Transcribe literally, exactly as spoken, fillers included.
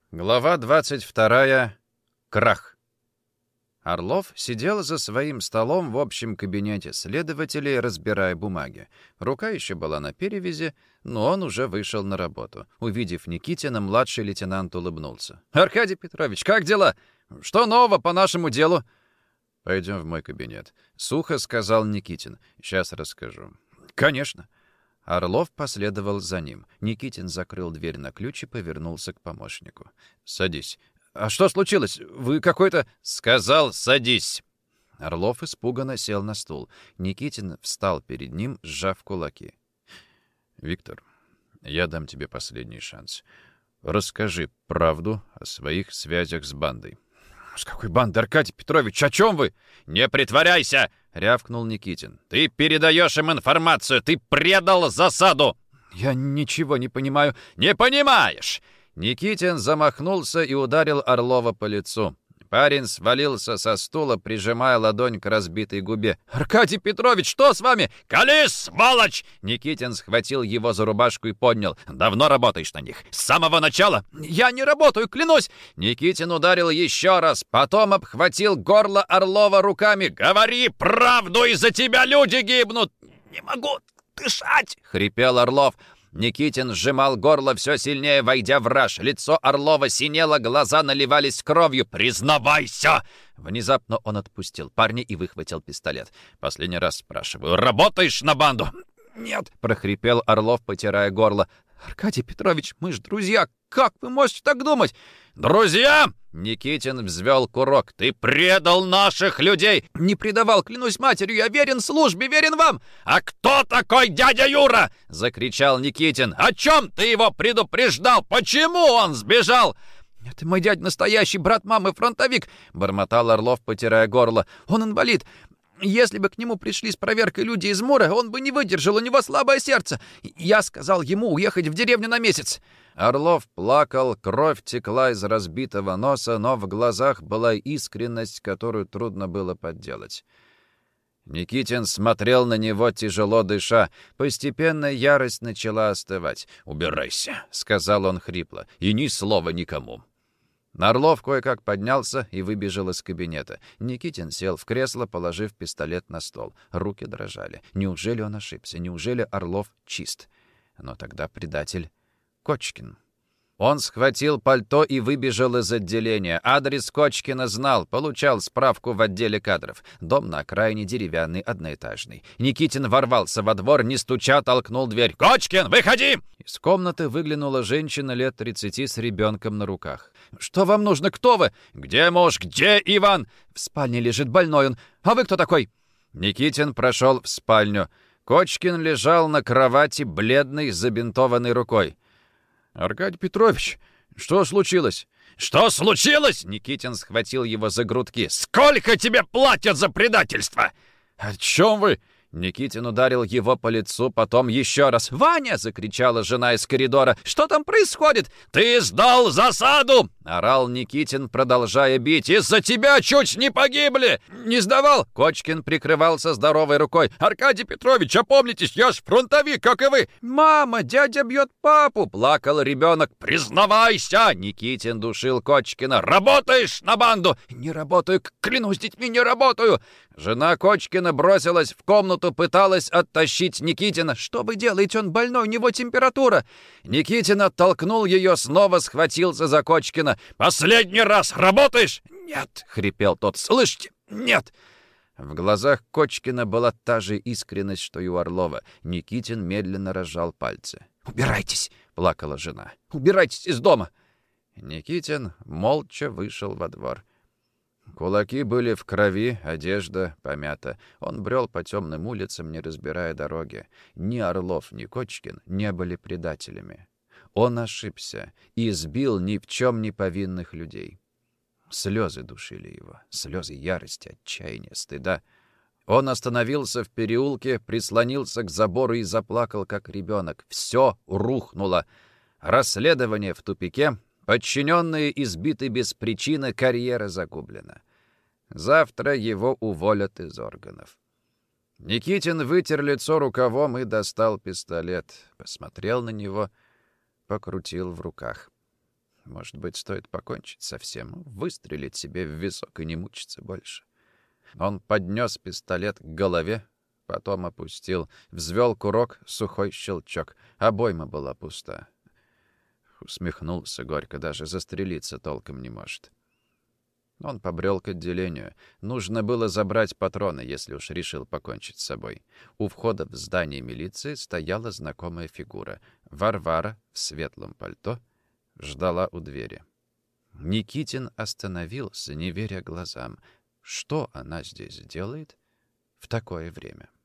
Глава двадцать вторая. Крах. Орлов сидел за своим столом в общем кабинете следователей, разбирая бумаги. Рука еще была на перевязи, но он уже вышел на работу. Увидев Никитина, младший лейтенант улыбнулся. «Аркадий Петрович, как дела? Что нового по нашему делу?» «Пойдем в мой кабинет», — сухо сказал Никитин. «Сейчас расскажу». «Конечно». Орлов последовал за ним. Никитин закрыл дверь на ключ и повернулся к помощнику. «Садись». «А что случилось? Вы какой-то...» «Сказал, садись!» Орлов испуганно сел на стул. Никитин встал перед ним, сжав кулаки. «Виктор, я дам тебе последний шанс. Расскажи правду о своих связях с бандой». «С какой бандой, Аркадий Петрович? О чем вы?» «Не притворяйся!» — рявкнул Никитин. «Ты передаешь им информацию! Ты предал засаду!» «Я ничего не понимаю». «Не понимаешь!» Никитин замахнулся и ударил Орлова по лицу. Парень свалился со стула, прижимая ладонь к разбитой губе. «Аркадий Петрович, что с вами?» «Колись, сволочь!» Никитин схватил его за рубашку и поднял. «Давно работаешь на них? С самого начала?» «Я не работаю, клянусь!» Никитин ударил еще раз, потом обхватил горло Орлова руками. «Говори правду, из-за тебя люди гибнут!» «Не могу дышать!» — хрипел Орлов. Никитин сжимал горло все сильнее, войдя в раж. Лицо Орлова синело, глаза наливались кровью. «Признавайся!» Внезапно он отпустил парня и выхватил пистолет. «Последний раз спрашиваю, работаешь на банду?» «Нет!» — прохрипел Орлов, потирая горло. «Аркадий Петрович, мы ж друзья! Как вы можете так думать?» «Друзья!» — Никитин взвел курок. «Ты предал наших людей!» «Не предавал, клянусь матерью, я верен службе, верен вам!» «А кто такой дядя Юра?» — закричал Никитин. «О чем ты его предупреждал? Почему он сбежал?» «Это мой дядя настоящий, брат мамы, фронтовик!» — бормотал Орлов, потирая горло. «Он инвалид. Если бы к нему пришли с проверкой люди из Мура, он бы не выдержал, у него слабое сердце. Я сказал ему уехать в деревню на месяц». Орлов плакал, кровь текла из разбитого носа, но в глазах была искренность, которую трудно было подделать. Никитин смотрел на него, тяжело дыша. Постепенно ярость начала остывать. «Убирайся», — сказал он хрипло, — «и ни слова никому». Орлов кое-как поднялся и выбежал из кабинета. Никитин сел в кресло, положив пистолет на стол. Руки дрожали. Неужели он ошибся? Неужели Орлов чист? Но тогда предатель Кочкин. Он схватил пальто и выбежал из отделения. Адрес Кочкина знал, получал справку в отделе кадров. Дом на окраине, деревянный, одноэтажный. Никитин ворвался во двор, не стуча, толкнул дверь. «Кочкин, выходи!» Из комнаты выглянула женщина лет тридцати с ребенком на руках. «Что вам нужно? Кто вы?» «Где муж? Где Иван?» «В спальне лежит больной он. А вы кто такой?» Никитин прошел в спальню. Кочкин лежал на кровати, бледный, с забинтованной рукой. «Аркадий Петрович, что случилось?» «Что случилось?» Никитин схватил его за грудки. «Сколько тебе платят за предательство?» «О чем вы?» Никитин ударил его по лицу, потом еще раз. «Ваня!» — закричала жена из коридора. «Что там происходит?» «Ты сдал засаду!» — орал Никитин, продолжая бить. «Из-за тебя чуть не погибли!» «Не сдавал!» — Кочкин прикрывался здоровой рукой. «Аркадий Петрович, опомнитесь, я ж фронтовик, как и вы!» «Мама, дядя бьет папу!» — плакал ребенок. «Признавайся!» — Никитин душил Кочкина. «Работаешь на банду?» «Не работаю, клянусь детьми, не работаю!» Жена Кочкина бросилась в комнату, пыталась оттащить Никитина. «Что вы делаете? Он больной, у него температура!» Никитин оттолкнул ее, снова схватился за Кочкина. «Последний раз работаешь?» «Нет!» — хрипел тот. «Слышите? Нет!» В глазах Кочкина была та же искренность, что и у Орлова. Никитин медленно разжал пальцы. «Убирайтесь!» — плакала жена. «Убирайтесь из дома!» Никитин молча вышел во двор. Кулаки были в крови, одежда помята. Он брел по темным улицам, не разбирая дороги. Ни Орлов, ни Кочкин не были предателями. Он ошибся и избил ни в чем не повинных людей. Слезы душили его, слезы ярости, отчаяния, стыда. Он остановился в переулке, прислонился к забору и заплакал, как ребенок. Все рухнуло. Расследование в тупике. Подчиненные избиты без причины, карьера загублена. Завтра его уволят из органов. Никитин вытер лицо рукавом и достал пистолет. Посмотрел на него, покрутил в руках. Может быть, стоит покончить со всем, выстрелить себе в висок и не мучиться больше. Он поднес пистолет к голове, потом опустил, взвел курок, сухой щелчок. Обойма была пуста. Усмехнулся горько, даже застрелиться толком не может. Он побрел к отделению. Нужно было забрать патроны, если уж решил покончить с собой. У входа в здание милиции стояла знакомая фигура. Варвара в светлом пальто ждала у двери. Никитин остановился, не веря глазам. Что она здесь делает в такое время?